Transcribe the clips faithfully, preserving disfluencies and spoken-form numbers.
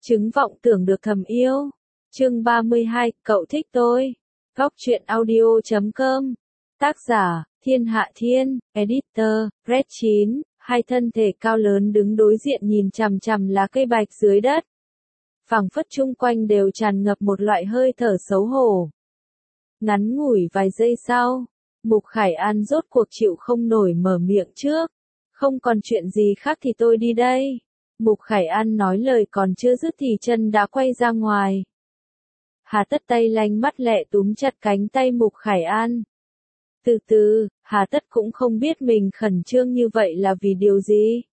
Chứng vọng tưởng được thầm yêu. Chương ba mươi hai, cậu thích tôi. Góc truyện audio chấm com. Tác giả, Thiên Hạ Thiên, Editor, Red chín, hai thân thể cao lớn đứng đối diện nhìn chằm chằm lá cây bạch dưới đất. Phảng phất chung quanh đều tràn ngập một loại hơi thở xấu hổ. Ngắn ngủi vài giây sau, Mục Khải An rốt cuộc chịu không nổi mở miệng trước. Không còn chuyện gì khác thì tôi đi đây. Mục Khải An nói lời còn chưa dứt thì chân đã quay ra ngoài. Hà Tất tay lanh mắt lẹ túm chặt cánh tay Mục Khải An. Từ từ, Hà Tất cũng không biết mình khẩn trương như vậy là vì điều gì.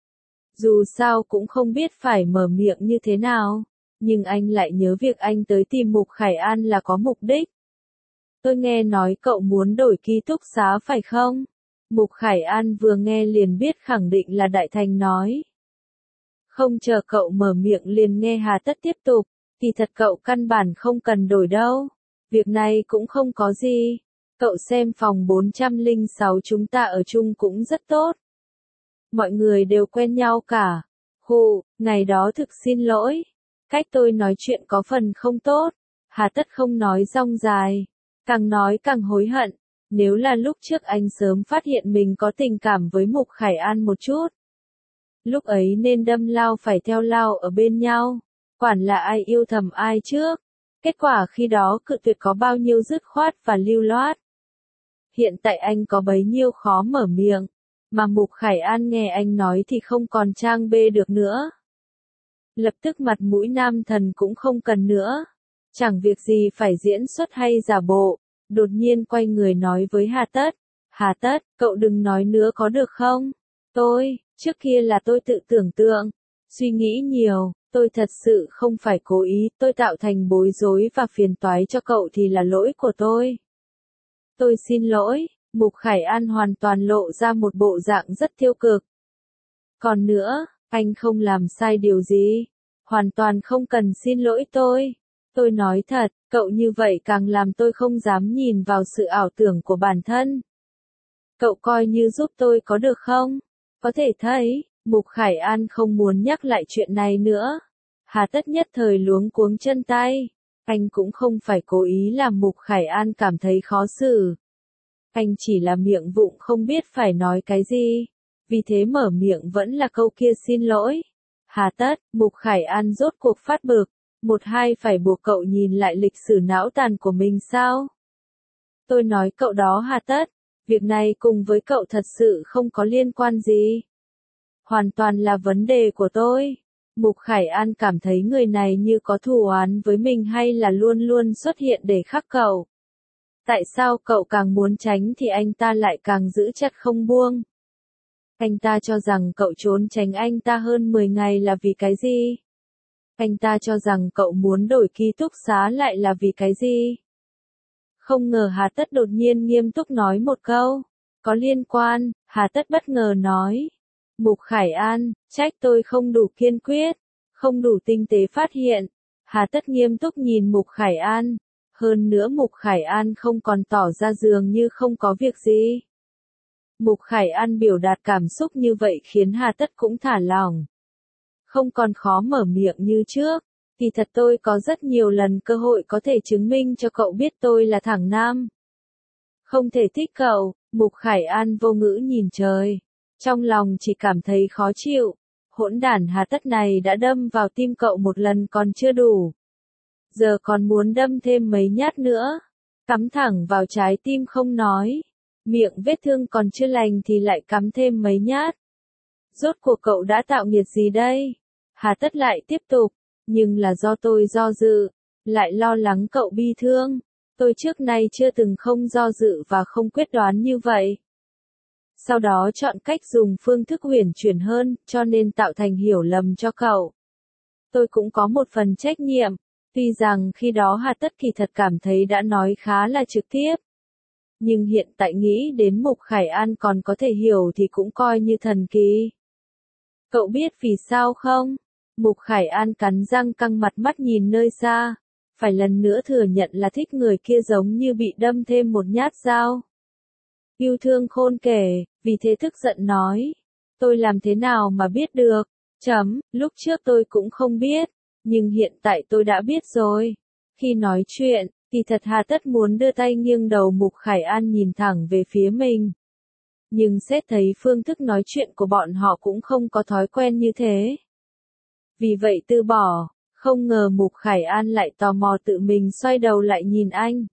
Dù sao cũng không biết phải mở miệng như thế nào, nhưng anh lại nhớ việc anh tới tìm Mục Khải An là có mục đích. Tôi nghe nói cậu muốn đổi ký túc xá phải không? Mục Khải An vừa nghe liền biết khẳng định là Đại Thành nói. Không chờ cậu mở miệng liền nghe Hà Tất tiếp tục, thì thật cậu căn bản không cần đổi đâu. Việc này cũng không có gì. Cậu xem phòng bốn trăm lẻ sáu chúng ta ở chung cũng rất tốt. Mọi người đều quen nhau cả. Hù, ngày đó thực xin lỗi. Cách tôi nói chuyện có phần không tốt. Hà Tất không nói rong dài. Càng nói càng hối hận. Nếu là lúc trước anh sớm phát hiện mình có tình cảm với Mục Khải An một chút. Lúc ấy nên đâm lao phải theo lao ở bên nhau. Quản là ai yêu thầm ai trước. Kết quả khi đó cự tuyệt có bao nhiêu dứt khoát và lưu loát. Hiện tại anh có bấy nhiêu khó mở miệng. Mà Mục Khải An nghe anh nói thì không còn trang bê được nữa. Lập tức mặt mũi nam thần cũng không cần nữa. Chẳng việc gì phải diễn xuất hay giả bộ. Đột nhiên quay người nói với Hà Tất. Hà Tất, cậu đừng nói nữa có được không? Tôi, trước kia là tôi tự tưởng tượng. Suy nghĩ nhiều, tôi thật sự không phải cố ý. Tôi tạo thành bối rối và phiền toái cho cậu thì là lỗi của tôi. Tôi xin lỗi. Mục Khải An hoàn toàn lộ ra một bộ dạng rất tiêu cực. Còn nữa, anh không làm sai điều gì. Hoàn toàn không cần xin lỗi tôi. Tôi nói thật, cậu như vậy càng làm tôi không dám nhìn vào sự ảo tưởng của bản thân. Cậu coi như giúp tôi có được không? Có thể thấy, Mục Khải An không muốn nhắc lại chuyện này nữa. Hà Tất nhất thời luống cuống chân tay. Anh cũng không phải cố ý làm Mục Khải An cảm thấy khó xử. Anh chỉ là miệng vụng không biết phải nói cái gì. Vì thế mở miệng vẫn là câu kia xin lỗi. Hà Tất, Mục Khải An rốt cuộc phát bực. Một hai phải buộc cậu nhìn lại lịch sử não tàn của mình sao? Tôi nói cậu đó Hà Tất. Việc này cùng với cậu thật sự không có liên quan gì. Hoàn toàn là vấn đề của tôi. Mục Khải An cảm thấy người này như có thù oán với mình hay là luôn luôn xuất hiện để khắc cậu. Tại sao cậu càng muốn tránh thì anh ta lại càng giữ chặt không buông? Anh ta cho rằng cậu trốn tránh anh ta hơn mười ngày là vì cái gì? Anh ta cho rằng cậu muốn đổi ký túc xá lại là vì cái gì? Không ngờ Hà Tất đột nhiên nghiêm túc nói một câu. Có liên quan, Hà Tất bất ngờ nói. Mục Khải An, trách tôi không đủ kiên quyết, không đủ tinh tế phát hiện. Hà Tất nghiêm túc nhìn Mục Khải An. Hơn nữa Mục Khải An không còn tỏ ra dường như không có việc gì. Mục Khải An biểu đạt cảm xúc như vậy khiến Hà Tất cũng thả lỏng. Không còn khó mở miệng như trước. Thì thật tôi có rất nhiều lần cơ hội có thể chứng minh cho cậu biết tôi là thằng nam. Không thể thích cậu. Mục Khải An vô ngữ nhìn trời. Trong lòng chỉ cảm thấy khó chịu. Hỗn đản Hà Tất này đã đâm vào tim cậu một lần còn chưa đủ. Giờ còn muốn đâm thêm mấy nhát nữa. Cắm thẳng vào trái tim không nói. Miệng vết thương còn chưa lành thì lại cắm thêm mấy nhát. Rốt cuộc cậu đã tạo nghiệt gì đây? Hà Tất lại tiếp tục. Nhưng là do tôi do dự. Lại lo lắng cậu bi thương. Tôi trước nay chưa từng không do dự và không quyết đoán như vậy. Sau đó chọn cách dùng phương thức huyền chuyển hơn, cho nên tạo thành hiểu lầm cho cậu. Tôi cũng có một phần trách nhiệm. Tuy rằng khi đó Hà Tất kỳ thật cảm thấy đã nói khá là trực tiếp. Nhưng hiện tại nghĩ đến Mục Khải An còn có thể hiểu thì cũng coi như thần kỳ. Cậu biết vì sao không? Mục Khải An cắn răng căng mặt mắt nhìn nơi xa. Phải lần nữa thừa nhận là thích người kia giống như bị đâm thêm một nhát dao. Yêu thương khôn kể, vì thế tức giận nói. Tôi làm thế nào mà biết được? Chấm, lúc trước tôi cũng không biết. Nhưng hiện tại tôi đã biết rồi. Khi nói chuyện, kỳ thật Hà Tất muốn đưa tay nghiêng đầu Mục Khải An nhìn thẳng về phía mình. Nhưng xét thấy phương thức nói chuyện của bọn họ cũng không có thói quen như thế. Vì vậy từ bỏ, không ngờ Mục Khải An lại tò mò tự mình xoay đầu lại nhìn anh.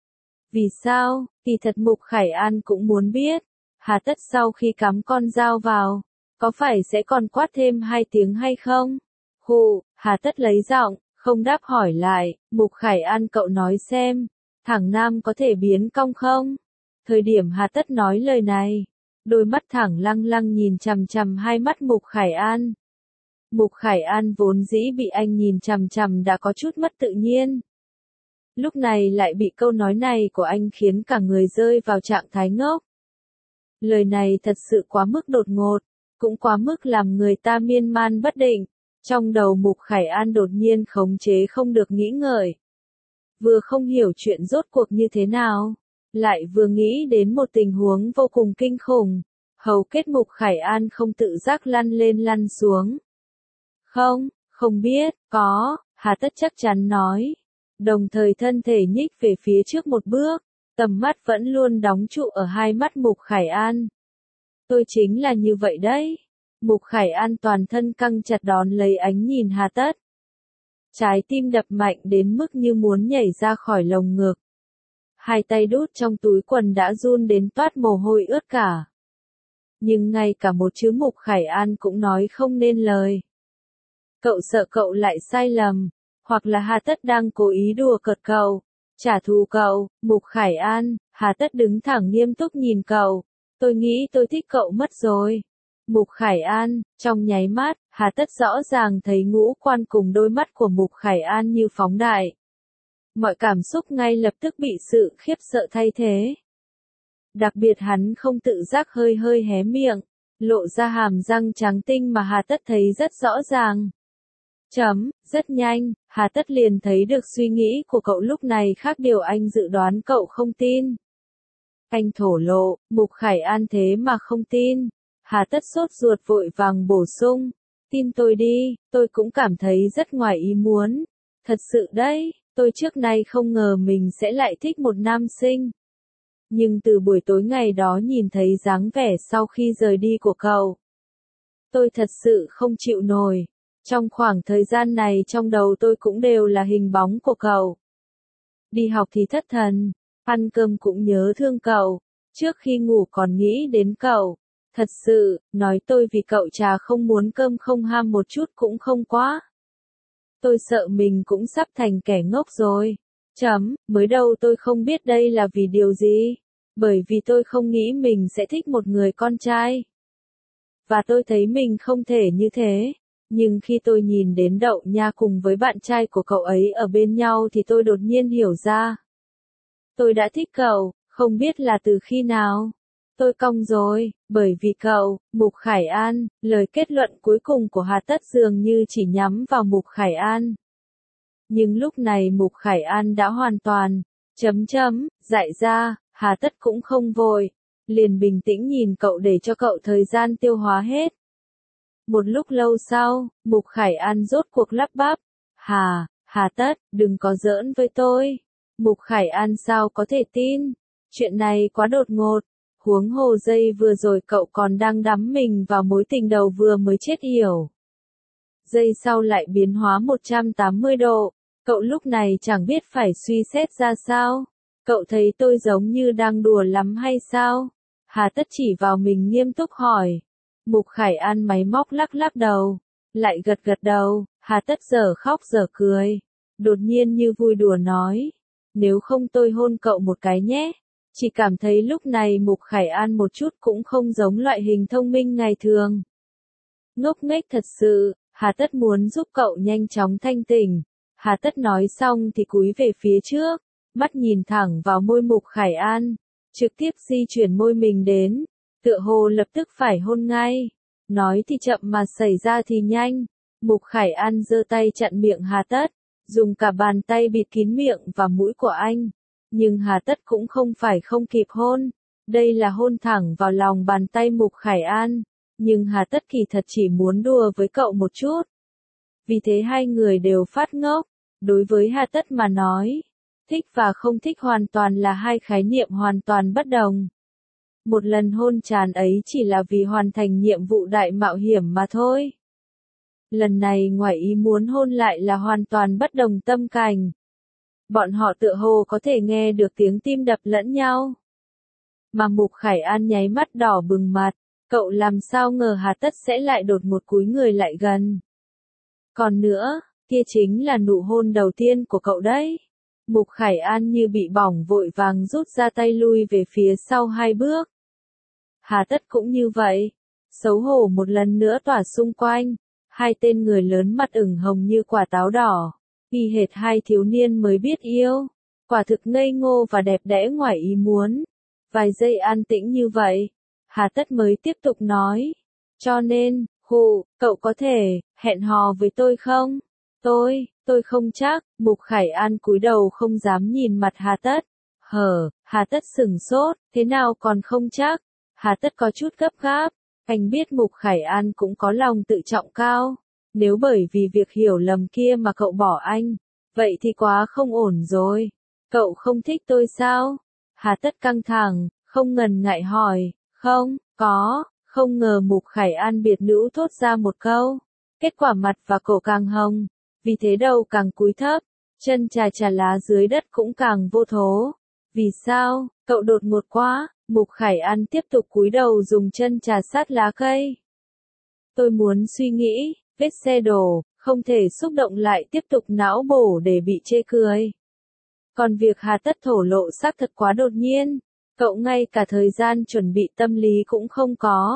Vì sao? Kỳ thật Mục Khải An cũng muốn biết. Hà Tất sau khi cắm con dao vào, có phải sẽ còn quát thêm hai tiếng hay không? Hù, Hà Tất lấy giọng, không đáp hỏi lại, Mục Khải An cậu nói xem, thằng Nam có thể biến cong không? Thời điểm Hà Tất nói lời này, đôi mắt thẳng lăng lăng nhìn chằm chằm hai mắt Mục Khải An. Mục Khải An vốn dĩ bị anh nhìn chằm chằm đã có chút mất tự nhiên. Lúc này lại bị câu nói này của anh khiến cả người rơi vào trạng thái ngốc. Lời này thật sự quá mức đột ngột, cũng quá mức làm người ta miên man bất định. Trong đầu Mục Khải An đột nhiên khống chế không được nghĩ ngợi. Vừa không hiểu chuyện rốt cuộc như thế nào, lại vừa nghĩ đến một tình huống vô cùng kinh khủng. Hầu kết Mục Khải An không tự giác lăn lên lăn xuống. Không, không biết, có, Hà Tất chắc chắn nói. Đồng thời thân thể nhích về phía trước một bước, tầm mắt vẫn luôn đóng trụ ở hai mắt Mục Khải An. Tôi chính là như vậy đấy. Mục Khải An toàn thân căng chặt đón lấy ánh nhìn Hà Tất. Trái tim đập mạnh đến mức như muốn nhảy ra khỏi lồng ngực. Hai tay đút trong túi quần đã run đến toát mồ hôi ướt cả. Nhưng ngay cả một chữ Mục Khải An cũng nói không nên lời. Cậu sợ cậu lại sai lầm, hoặc là Hà Tất đang cố ý đùa cợt cậu, trả thù cậu. Mục Khải An, Hà Tất đứng thẳng nghiêm túc nhìn cậu. Tôi nghĩ tôi thích cậu mất rồi. Mục Khải An, trong nháy mắt, Hà Tất rõ ràng thấy ngũ quan cùng đôi mắt của Mục Khải An như phóng đại. Mọi cảm xúc ngay lập tức bị sự khiếp sợ thay thế. Đặc biệt hắn không tự giác hơi hơi hé miệng, lộ ra hàm răng trắng tinh mà Hà Tất thấy rất rõ ràng. Chấm, rất nhanh, Hà Tất liền thấy được suy nghĩ của cậu lúc này khác điều anh dự đoán cậu không tin. Anh thổ lộ, Mục Khải An thế mà không tin. Hà Tất sốt ruột vội vàng bổ sung. Tin tôi đi, tôi cũng cảm thấy rất ngoài ý muốn. Thật sự đấy, tôi trước nay không ngờ mình sẽ lại thích một nam sinh. Nhưng từ buổi tối ngày đó nhìn thấy dáng vẻ sau khi rời đi của cậu, tôi thật sự không chịu nổi. Trong khoảng thời gian này trong đầu tôi cũng đều là hình bóng của cậu. Đi học thì thất thần, ăn cơm cũng nhớ thương cậu, trước khi ngủ còn nghĩ đến cậu. Thật sự, nói tôi vì cậu trà không muốn cơm không ham một chút cũng không quá. Tôi sợ mình cũng sắp thành kẻ ngốc rồi. Chấm, mới đầu tôi không biết đây là vì điều gì. Bởi vì tôi không nghĩ mình sẽ thích một người con trai. Và tôi thấy mình không thể như thế. Nhưng khi tôi nhìn đến Đậu Nha cùng với bạn trai của cậu ấy ở bên nhau thì tôi đột nhiên hiểu ra. Tôi đã thích cậu, không biết là từ khi nào. Tôi cong rồi, bởi vì cậu. Mục Khải An, lời kết luận cuối cùng của Hà Tất dường như chỉ nhắm vào Mục Khải An. Nhưng lúc này Mục Khải An đã hoàn toàn, chấm chấm, dại ra, Hà Tất cũng không vội, liền bình tĩnh nhìn cậu để cho cậu thời gian tiêu hóa hết. Một lúc lâu sau, Mục Khải An rốt cuộc lắp bắp. Hà, Hà Tất, đừng có giỡn với tôi. Mục Khải An sao có thể tin? Chuyện này quá đột ngột. Huống hồ giây vừa rồi cậu còn đang đắm mình vào mối tình đầu vừa mới chết yểu. Giây sau lại biến hóa một trăm tám mươi độ. Cậu lúc này chẳng biết phải suy xét ra sao. Cậu thấy tôi giống như đang đùa lắm hay sao? Hà Tất chỉ vào mình nghiêm túc hỏi. Mục Khải An máy móc lắc lắc đầu. Lại gật gật đầu. Hà Tất giờ khóc giờ cười. Đột nhiên như vui đùa nói. Nếu không tôi hôn cậu một cái nhé. Chỉ cảm thấy lúc này Mục Khải An một chút cũng không giống loại hình thông minh ngày thường. Ngốc nghếch thật sự, Hà Tất muốn giúp cậu nhanh chóng thanh tỉnh. Hà Tất nói xong thì cúi về phía trước, mắt nhìn thẳng vào môi Mục Khải An, trực tiếp di chuyển môi mình đến, tựa hồ lập tức phải hôn ngay. Nói thì chậm mà xảy ra thì nhanh. Mục Khải An giơ tay chặn miệng Hà Tất, dùng cả bàn tay bịt kín miệng và mũi của anh. Nhưng Hà Tất cũng không phải không kịp hôn. Đây là hôn thẳng vào lòng bàn tay Mục Khải An. Nhưng Hà Tất kỳ thật chỉ muốn đùa với cậu một chút. Vì thế hai người đều phát ngốc. Đối với Hà Tất mà nói, thích và không thích hoàn toàn là hai khái niệm hoàn toàn bất đồng. Một lần hôn tràn ấy chỉ là vì hoàn thành nhiệm vụ đại mạo hiểm mà thôi. Lần này ngoài ý muốn hôn lại là hoàn toàn bất đồng tâm cảnh. Bọn họ tựa hồ có thể nghe được tiếng tim đập lẫn nhau. Mà Mục Khải An nháy mắt đỏ bừng mặt, cậu làm sao ngờ Hà Tất sẽ lại đột một cúi người lại gần. Còn nữa, kia chính là nụ hôn đầu tiên của cậu đấy. Mục Khải An như bị bỏng vội vàng rút ra tay lui về phía sau hai bước. Hà Tất cũng như vậy, xấu hổ một lần nữa tỏa xung quanh, hai tên người lớn mặt ửng hồng như quả táo đỏ, y hệt hai thiếu niên mới biết yêu, quả thực ngây ngô và đẹp đẽ ngoài ý muốn. Vài giây an tĩnh như vậy, Hà Tất mới tiếp tục nói, cho nên, hù, cậu có thể, hẹn hò với tôi không? Tôi, tôi không chắc, Mục Khải An cúi đầu không dám nhìn mặt Hà Tất. Hờ, Hà Tất sửng sốt, thế nào còn không chắc? Hà Tất có chút gấp gáp, anh biết Mục Khải An cũng có lòng tự trọng cao. Nếu bởi vì việc hiểu lầm kia mà cậu bỏ anh, vậy thì quá không ổn rồi. Cậu không thích tôi sao? Hà Tất căng thẳng, không ngần ngại hỏi, không, có, không ngờ Mục Khải An biệt nữ thốt ra một câu. Kết quả mặt và cổ càng hồng, vì thế đầu càng cúi thấp, chân trà trà lá dưới đất cũng càng vô thố. Vì sao, cậu đột ngột quá, Mục Khải An tiếp tục cúi đầu dùng chân trà sát lá cây. Tôi muốn suy nghĩ, vết xe đổ, không thể xúc động lại tiếp tục não bổ để bị chê cười. Còn việc Hà Tất thổ lộ xác thật quá đột nhiên, cậu ngay cả thời gian chuẩn bị tâm lý cũng không có.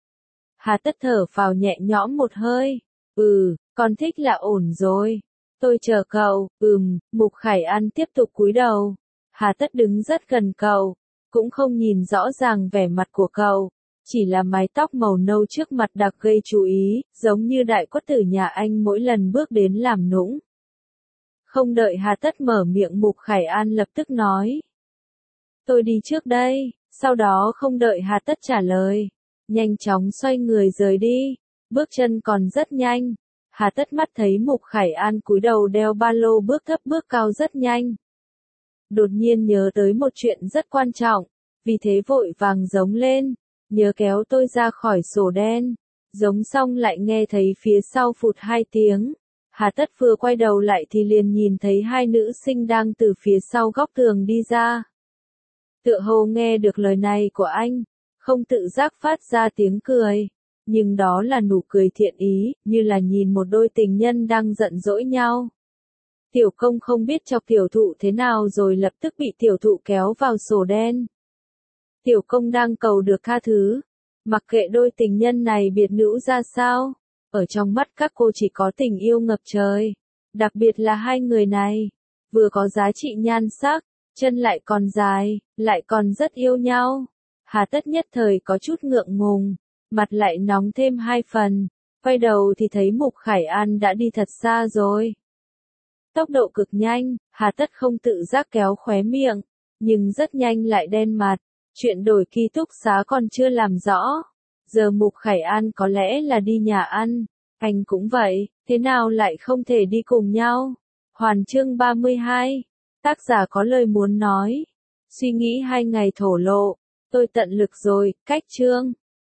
Hà Tất thở phào nhẹ nhõm một hơi, ừ, con thích là ổn rồi. Tôi chờ cậu, ừm, Mục Khải An tiếp tục cúi đầu. Hà Tất đứng rất gần cậu, cũng không nhìn rõ ràng vẻ mặt của cậu, chỉ là mái tóc màu nâu trước mặt đặc gây chú ý, giống như đại quất tử nhà anh mỗi lần bước đến làm nũng. Không đợi Hà Tất mở miệng Mục Khải An lập tức nói. Tôi đi trước đây, sau đó không đợi Hà Tất trả lời, nhanh chóng xoay người rời đi, bước chân còn rất nhanh. Hà Tất mắt thấy Mục Khải An cúi đầu đeo ba lô bước thấp bước cao rất nhanh. Đột nhiên nhớ tới một chuyện rất quan trọng, vì thế vội vàng giống lên, nhớ kéo tôi ra khỏi sổ đen. Giống xong lại nghe thấy phía sau phụt hai tiếng. Hà Tất vừa quay đầu lại thì liền nhìn thấy hai nữ sinh đang từ phía sau góc tường đi ra. Tựa hồ nghe được lời này của anh, không tự giác phát ra tiếng cười, nhưng đó là nụ cười thiện ý, như là nhìn một đôi tình nhân đang giận dỗi nhau. Tiểu Công không biết chọc tiểu thụ thế nào rồi lập tức bị tiểu thụ kéo vào sổ đen. Tiểu Công đang cầu được tha thứ, mặc kệ đôi tình nhân này biệt nữ ra sao, ở trong mắt các cô chỉ có tình yêu ngập trời, đặc biệt là hai người này, vừa có giá trị nhan sắc, chân lại còn dài, lại còn rất yêu nhau. Hà Tất nhất thời có chút ngượng ngùng, mặt lại nóng thêm hai phần, quay đầu thì thấy Mục Khải An đã đi thật xa rồi. Tốc độ cực nhanh, Hà Tất không tự giác kéo khóe miệng, nhưng rất nhanh lại đen mặt, chuyện đổi ký túc xá còn chưa làm rõ. Giờ Mục Khải An có lẽ là đi nhà ăn, anh cũng vậy, thế nào lại không thể đi cùng nhau. Hoàn chương ba mươi hai, tác giả có lời muốn nói. Suy nghĩ hai ngày thổ lộ, tôi tận lực rồi, cách chương.